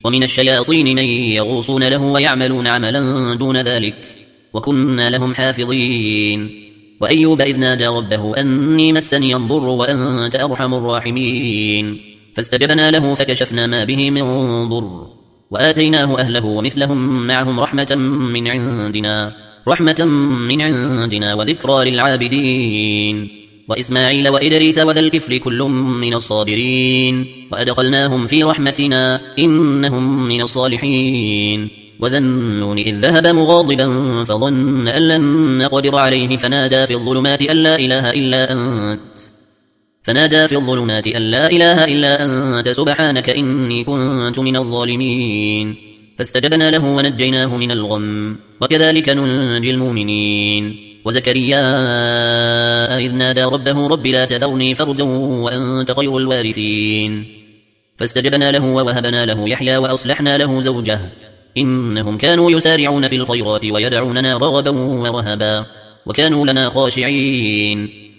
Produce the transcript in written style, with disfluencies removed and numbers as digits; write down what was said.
ومن الشياطين من يغوصون له ويعملون عملا دون ذلك وكنا لهم حافظين. وأيوب إذ نادى ربه أني مسني الضر وأنت أرحم الراحمين فاستجبنا له فكشفنا ما به من ضر وآتيناه أهله ومثلهم معهم رحمة من عندنا وذكرى للعابدين. وإسماعيل وإدريس وذا الكفل كل من الصابرين وأدخلناهم في رحمتنا إنهم من الصالحين. وذا النون إذ ذهب مغاضبا فظن أن لن نقدر عليه فنادى في الظلمات أن لا إله إلا أنت سبحانك إني كنت من الظالمين فاستجبنا له ونجيناه من الغم وكذلك ننجي المؤمنين. وزكريا إذ نادى ربه رب لا تذرني فردا وأنت خير الوارثين فاستجبنا له ووهبنا له يحيى وأصلحنا له زوجه إنهم كانوا يسارعون في الخيرات ويدعوننا رغبا ورهبا وكانوا لنا خاشعين.